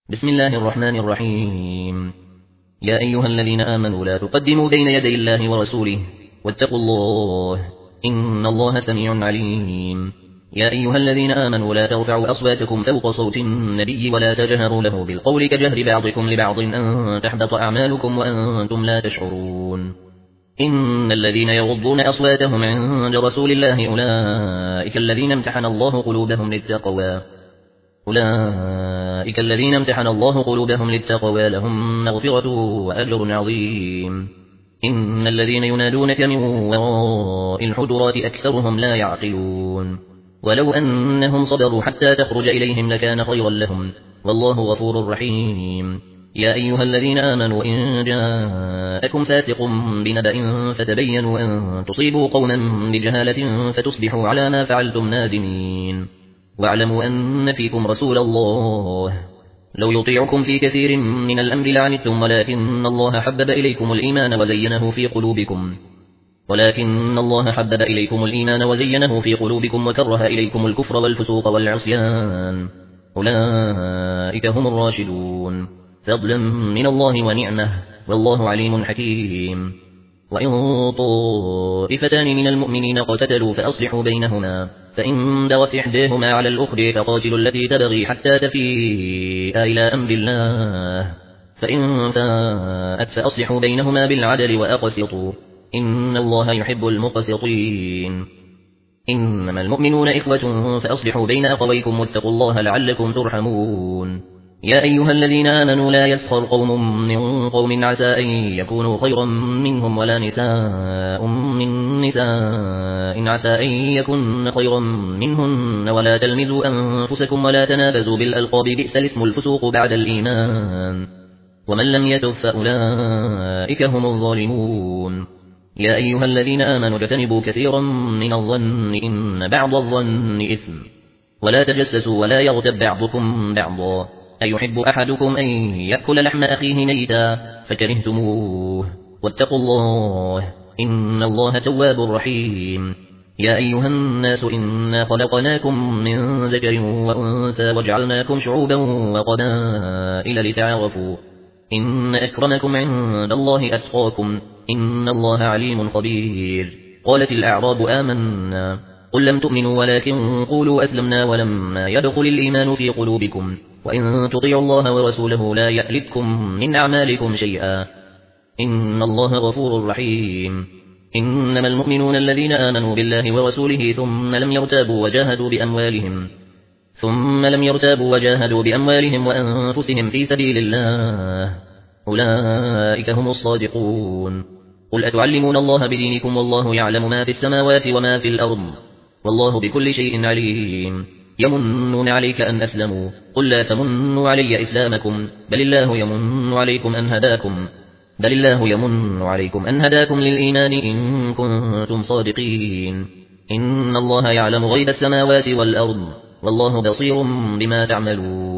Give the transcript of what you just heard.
بسم الله الرحمن الرحيم. يا أيها الذين آمنوا لا تقدموا بين يدي الله ورسوله واتقوا الله إن الله سميع عليم. يا أيها الذين آمنوا لا ترفعوا أصواتكم فوق صوت النبي ولا تجهروا له بالقول كجهر بعضكم لبعض أن تحبط أعمالكم وأنتم لا تشعرون. إن الذين يغضون أصواتهم عند رسول الله أولئك الذين امتحن الله قلوبهم للتقوى لهم مغفرة وأجر عظيم. إن الذين ينادونك من وراء الحجرات أكثرهم لا يعقلون. ولو أنهم صبروا حتى تخرج إليهم لكان خيرا لهم والله غفور رحيم. يا أيها الذين آمنوا إن جاءكم فاسق بنبأ فتبينوا أن تصيبوا قوما بجهالة فتصبحوا على ما فعلتم نادمين. واعلموا أن فيكم رسول الله لو يطيعكم في كثير من الأمر لعنتم ولكن الله حبب إليكم الإيمان وزينه في قلوبكم وكره إليكم الكفر والفسوق والعصيان أولئك هم الراشدون فضلا من الله ونعمه والله عليم حكيم. وإن طائفتان من المؤمنين اقتتلوا فأصلحوا بينهما فإن بغت إحداهما على الأخرى فقاتلوا التي تبغي حتى تفيء إلى أمر الله فإن فاءت فأصلحوا بينهما بالعدل وأقسطوا إن الله يحب المقسطين. إنما المؤمنون إخوة فأصلحوا بين أخويكم واتقوا الله لعلكم ترحمون. يا أيها الذين آمنوا لا يسخر قوم من قوم عسى أن يكونوا خيرا منهم ولا نساء من نساء عسى أن يكن خيرا منهن ولا تلمزوا أنفسكم ولا تنابزوا بالألقاب بئس الاسم الفسوق بعد الإيمان ومن لم يتب فأولئك هم الظالمون. يا أيها الذين آمنوا اجتنبوا كثيرا من الظن إن بعض الظن إثم ولا تجسسوا ولا يغتب بعضكم بعضا أيحب أحدكم أن يأكل لحم أخيه ميتا فكرهتموه واتقوا الله إن الله تواب رحيم. يا أيها الناس إنا خلقناكم من ذكر وأنثى وجعلناكم شعوبا وقبائل لتعارفوا إن أكرمكم عند الله أتقاكم إن الله عليم خبير. قالت الأعراب آمنا قل لم تؤمنوا ولكن قولوا أسلمنا ولما يدخل الإيمان في قلوبكم وإن تطيعوا الله ورسوله لا يألتكم من أعمالكم شيئا إن الله غفور رحيم. إنما المؤمنون الذين آمنوا بالله ورسوله ثم لم يرتابوا وجاهدوا بأموالهم وأنفسهم في سبيل الله أولئك هم الصادقون. قل أتعلمون الله بدينكم والله يعلم ما في السماوات وما في الأرض والله بكل شيء عليم. يمنون عليك أن أسلموا قل لا تمنوا علي إسلامكم بل الله يمن عليكم أن هداكم للإيمان إن كنتم صادقين. إن الله يعلم غيب السماوات والأرض والله بصير بما تعملون.